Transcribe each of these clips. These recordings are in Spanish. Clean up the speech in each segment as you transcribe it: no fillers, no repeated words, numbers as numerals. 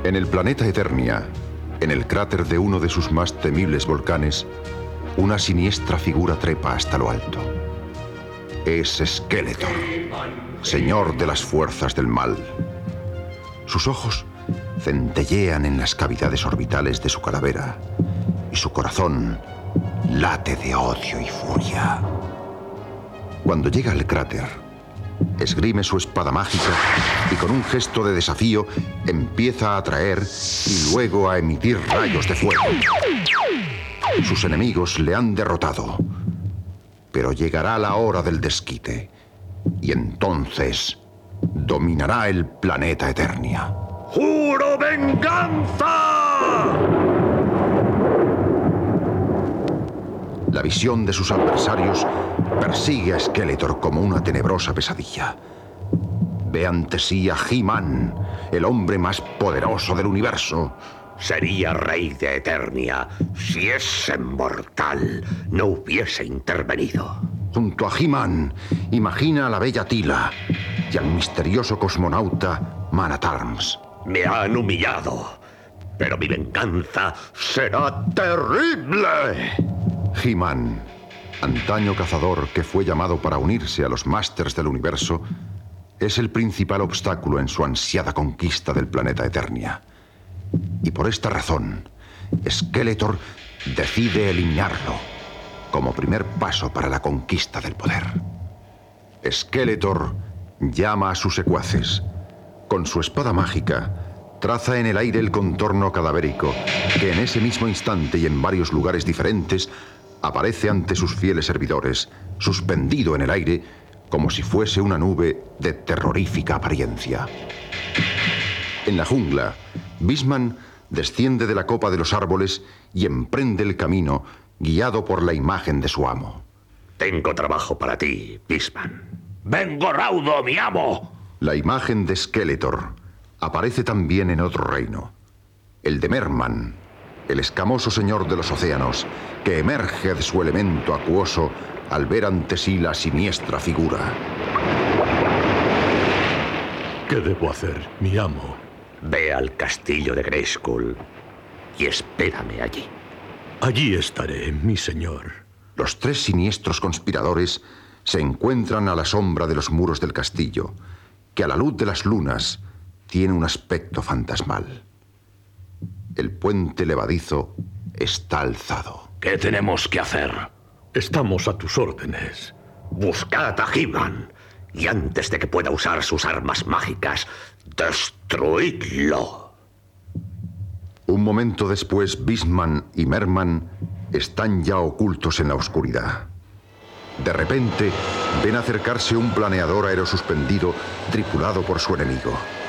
En el planeta Eternia, en el cráter de uno de sus más temibles volcanes, una siniestra figura trepa hasta lo alto. Es Skeletor, señor de las fuerzas del mal. Sus ojos centellean en las cavidades orbitales de su calavera y su corazón late de odio y furia. Cuando llega al cráter, esgrime su espada mágica y con un gesto de desafío empieza a atraer y luego a emitir rayos de fuego. Sus enemigos le han derrotado, pero llegará la hora del desquite y entonces dominará el planeta Eternia. ¡Juro venganza! La visión de sus adversarios persigue a Skeletor como una tenebrosa pesadilla. Ve ante sí a He-Man, el hombre más poderoso del universo. Sería rey de Eternia si ese mortal no hubiese intervenido. Junto a He-Man, imagina a la bella Teela y al misterioso cosmonauta Man-at-Arms. Me han humillado, pero mi venganza será terrible. He-Man, antaño cazador que fue llamado para unirse a los Masters del Universo, es el principal obstáculo en su ansiada conquista del planeta Eternia. Y por esta razón, Skeletor decide eliminarlo como primer paso para la conquista del poder. Skeletor llama a sus secuaces. Con su espada mágica, traza en el aire el contorno cadavérico que en ese mismo instante y en varios lugares diferentes aparece ante sus fieles servidores, suspendido en el aire como si fuese una nube de terrorífica apariencia. En la jungla, Beastman desciende de la copa de los árboles y emprende el camino, guiado por la imagen de su amo. Tengo trabajo para ti, Beastman. ¡Vengo raudo, mi amo! La imagen de Skeletor aparece también en otro reino, el de Merman, el escamoso señor de los océanos, que emerge de su elemento acuoso al ver ante sí la siniestra figura. ¿Qué debo hacer, mi amo? Ve al castillo de Grayskull y espérame allí. Allí estaré, mi señor. Los tres siniestros conspiradores se encuentran a la sombra de los muros del castillo, que a la luz de las lunas tiene un aspecto fantasmal. El puente levadizo está alzado. ¿Qué tenemos que hacer? Estamos a tus órdenes. Buscad a He-Man y antes de que pueda usar sus armas mágicas, destruidlo. Un momento después, Beastman y Merman están ya ocultos en la oscuridad. De repente, ven acercarse un planeador aerosuspendido tripulado por su enemigo.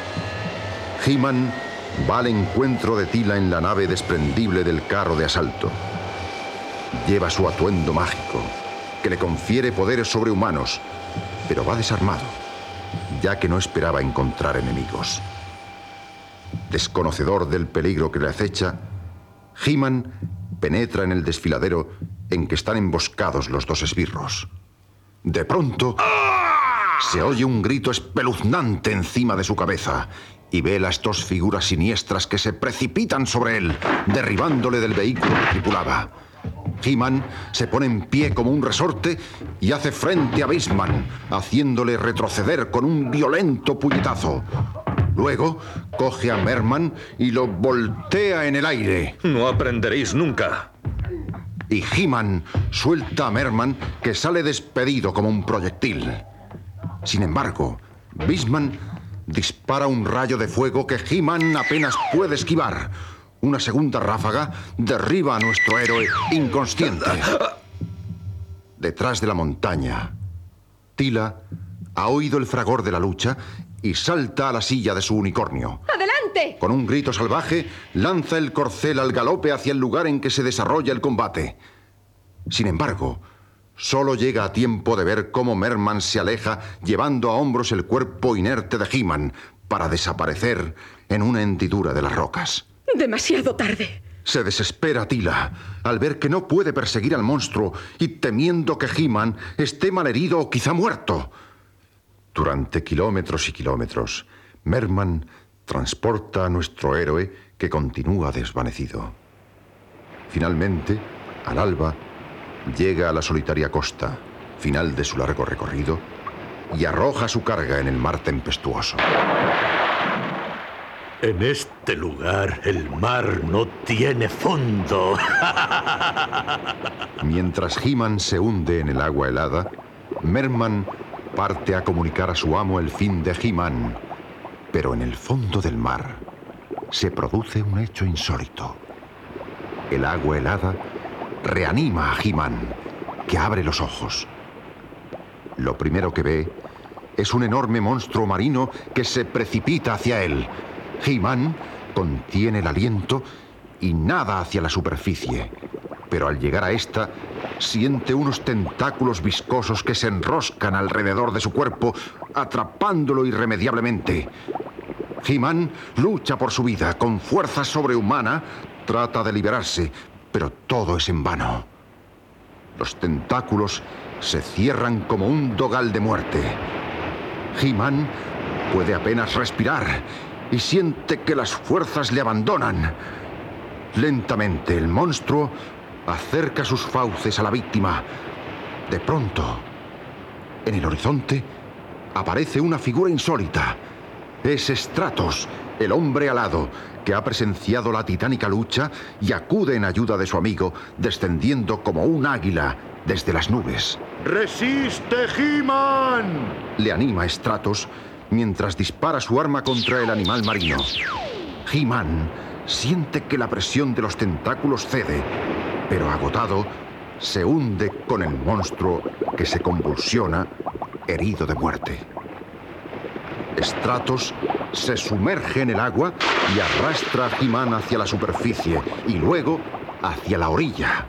He-Man va al encuentro de Teela en la nave desprendible del carro de asalto. Lleva su atuendo mágico, que le confiere poderes sobrehumanos, pero va desarmado, ya que no esperaba encontrar enemigos. Desconocedor del peligro que le acecha, He-Man penetra en el desfiladero en que están emboscados los dos esbirros. De pronto, se oye un grito espeluznante encima de su cabeza y ve las dos figuras siniestras que se precipitan sobre él, derribándole del vehículo que tripulaba. He-Man se pone en pie como un resorte y hace frente a Beastman, haciéndole retroceder con un violento puñetazo. Luego, coge a Merman y lo voltea en el aire. No aprenderéis nunca. Y He-Man suelta a Merman, que sale despedido como un proyectil. Sin embargo, Beastman dispara un rayo de fuego que He-Man apenas puede esquivar. Una segunda ráfaga derriba a nuestro héroe inconsciente. Detrás de la montaña, Teela ha oído el fragor de la lucha y salta a la silla de su unicornio. ¡Adelante! Con un grito salvaje, lanza el corcel al galope hacia el lugar en que se desarrolla el combate. Sin embargo, solo llega a tiempo de ver cómo Merman se aleja, llevando a hombros el cuerpo inerte de He-Man, para desaparecer en una hendidura de las rocas. Demasiado tarde. Se desespera Teela al ver que no puede perseguir al monstruo y temiendo que He-Man esté malherido o quizá muerto. Durante kilómetros y kilómetros, Merman transporta a nuestro héroe, que continúa desvanecido. Finalmente, al alba, llega a la solitaria costa, final de su largo recorrido, y arroja su carga en el mar tempestuoso. En este lugar el mar no tiene fondo. Mientras He-Man se hunde en el agua helada, Merman parte a comunicar a su amo el fin de He-Man. Pero en el fondo del mar se produce un hecho insólito. El agua helada reanima a He-Man, que abre los ojos. Lo primero que ve es un enorme monstruo marino que se precipita hacia él. He-Man contiene el aliento y nada hacia la superficie, pero al llegar a esta, siente unos tentáculos viscosos que se enroscan alrededor de su cuerpo, atrapándolo irremediablemente. He-Man lucha por su vida, con fuerza sobrehumana, trata de liberarse, pero todo es en vano. Los tentáculos se cierran como un dogal de muerte. He-Man puede apenas respirar y siente que las fuerzas le abandonan. Lentamente el monstruo acerca sus fauces a la víctima. De pronto, en el horizonte, aparece una figura insólita. Es Stratos, el hombre alado, que ha presenciado la titánica lucha y acude en ayuda de su amigo, descendiendo como un águila desde las nubes. ¡Resiste, He-Man! Le anima Stratos mientras dispara su arma contra el animal marino. He-Man siente que la presión de los tentáculos cede, pero agotado, se hunde con el monstruo que se convulsiona, herido de muerte. Stratos se sumerge en el agua y arrastra a He-Man hacia la superficie y luego hacia la orilla.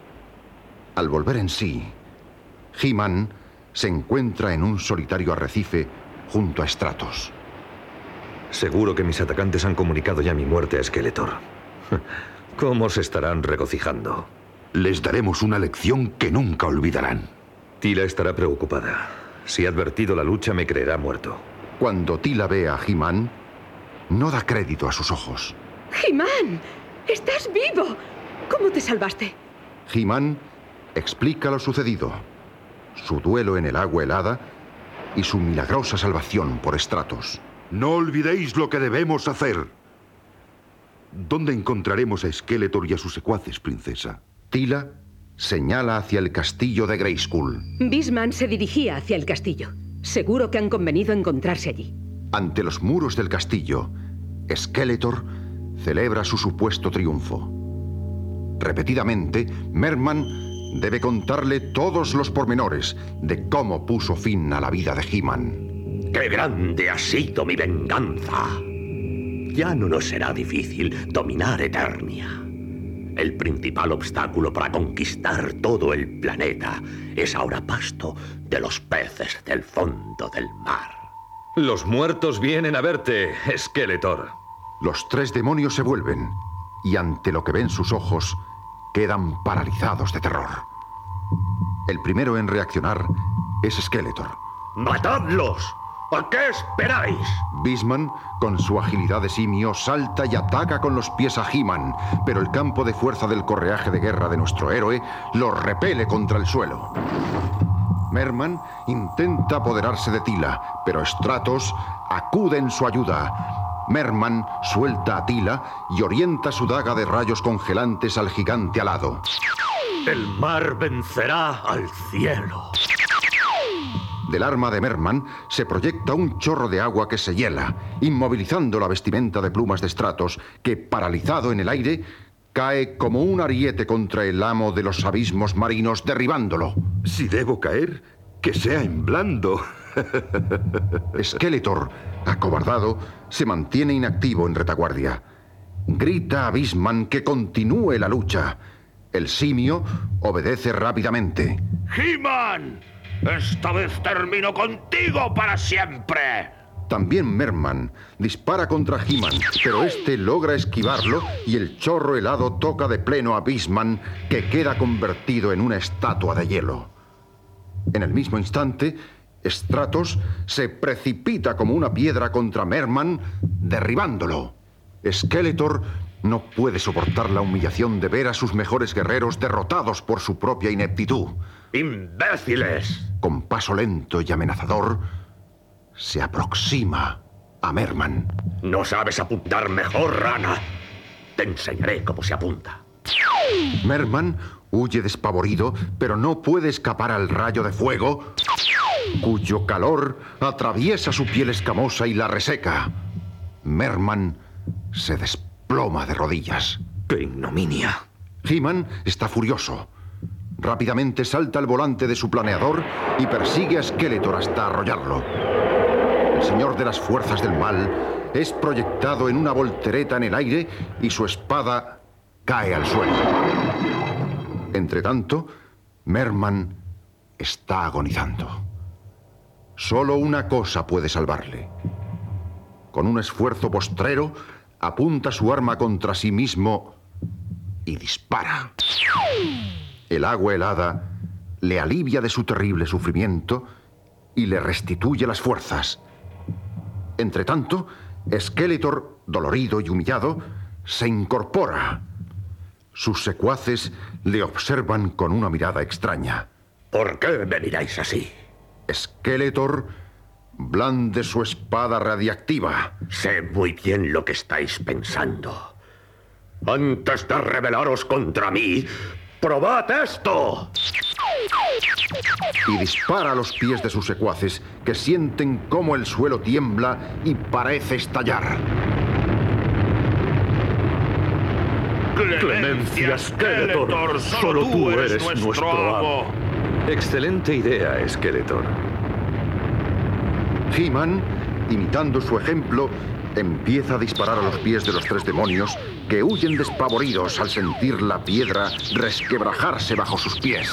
Al volver en sí, He-Man se encuentra en un solitario arrecife junto a Stratos. Seguro que mis atacantes han comunicado ya mi muerte a Skeletor. ¿Cómo se estarán regocijando? Les daremos una lección que nunca olvidarán. Teela estará preocupada. Si ha advertido la lucha, me creerá muerto. Cuando Teela ve a He-Man, no da crédito a sus ojos. ¡He-Man! ¡Estás vivo! ¿Cómo te salvaste? He-Man explica lo sucedido, su duelo en el agua helada y su milagrosa salvación por Stratos. No olvidéis lo que debemos hacer. ¿Dónde encontraremos a Skeletor y a sus secuaces, princesa? Teela señala hacia el castillo de Grayskull. Beastman se dirigía hacia el castillo. Seguro que han convenido encontrarse allí. Ante los muros del castillo, Skeletor celebra su supuesto triunfo. Repetidamente, Merman debe contarle todos los pormenores de cómo puso fin a la vida de He-Man. ¡Qué grande ha sido mi venganza! Ya no nos será difícil dominar Eternia. El principal obstáculo para conquistar todo el planeta es ahora pasto de los peces del fondo del mar. Los muertos vienen a verte, Skeletor. Los tres demonios se vuelven y ante lo que ven sus ojos quedan paralizados de terror. El primero en reaccionar es Skeletor. ¡Matadlos! ¿A qué esperáis? Beastman, con su agilidad de simio, salta y ataca con los pies a He-Man, pero el campo de fuerza del correaje de guerra de nuestro héroe lo repele contra el suelo. Merman intenta apoderarse de Teela, pero Stratos acude en su ayuda. Merman suelta a Teela y orienta su daga de rayos congelantes al gigante alado. El mar vencerá al cielo. Del arma de Merman se proyecta un chorro de agua que se hiela, inmovilizando la vestimenta de plumas de Stratos, que, paralizado en el aire, cae como un ariete contra el amo de los abismos marinos, derribándolo. Si debo caer, que sea en blando. Skeletor, acobardado, se mantiene inactivo en retaguardia. Grita a Beastman que continúe la lucha. El simio obedece rápidamente. ¡He-Man! ¡Esta vez termino contigo para siempre! También Merman dispara contra He-Man, pero este logra esquivarlo y el chorro helado toca de pleno a Beastman, que queda convertido en una estatua de hielo. En el mismo instante, Stratos se precipita como una piedra contra Merman, derribándolo. Skeletor no puede soportar la humillación de ver a sus mejores guerreros derrotados por su propia ineptitud. ¡Imbéciles! Con paso lento y amenazador, se aproxima a Merman. ¿No sabes apuntar mejor, rana? Te enseñaré cómo se apunta. Merman huye despavorido, pero no puede escapar al rayo de fuego, cuyo calor atraviesa su piel escamosa y la reseca. Merman se desploma de rodillas. ¡Qué ignominia! He-Man está furioso. Rápidamente salta al volante de su planeador y persigue a Skeletor hasta arrollarlo. El señor de las fuerzas del mal es proyectado en una voltereta en el aire y su espada cae al suelo. Entretanto, Merman está agonizando. Solo una cosa puede salvarle. Con un esfuerzo postrero, apunta su arma contra sí mismo y dispara. El agua helada le alivia de su terrible sufrimiento y le restituye las fuerzas. Entretanto, Skeletor, dolorido y humillado, se incorpora. Sus secuaces le observan con una mirada extraña. ¿Por qué me miráis así? Skeletor blande su espada radiactiva. Sé muy bien lo que estáis pensando. Antes de rebelaros contra mí, ¡probad esto! Y dispara a los pies de sus secuaces, que sienten cómo el suelo tiembla y parece estallar. ¡Clemencia, Skeletor! ¡Solo tú eres nuestro amo! Excelente idea, Skeletor. He-Man, imitando su ejemplo, empieza a disparar a los pies de los tres demonios, que huyen despavoridos al sentir la piedra resquebrajarse bajo sus pies.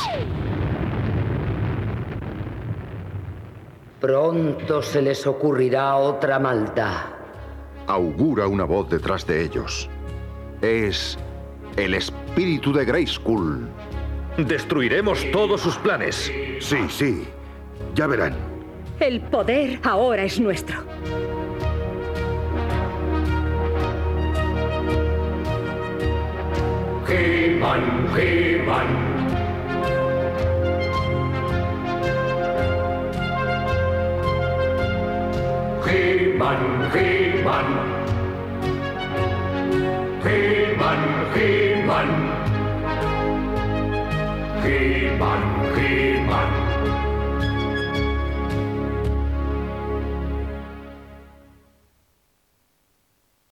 Pronto se les ocurrirá otra maldad. Augura una voz detrás de ellos. Es el espíritu de Grayskull. Destruiremos todos sus planes. Sí, sí. Ya verán. El poder ahora es nuestro. He-Man, He-Man. He-Man, He-Man. He-Man, He-Man. He-Man, He-Man.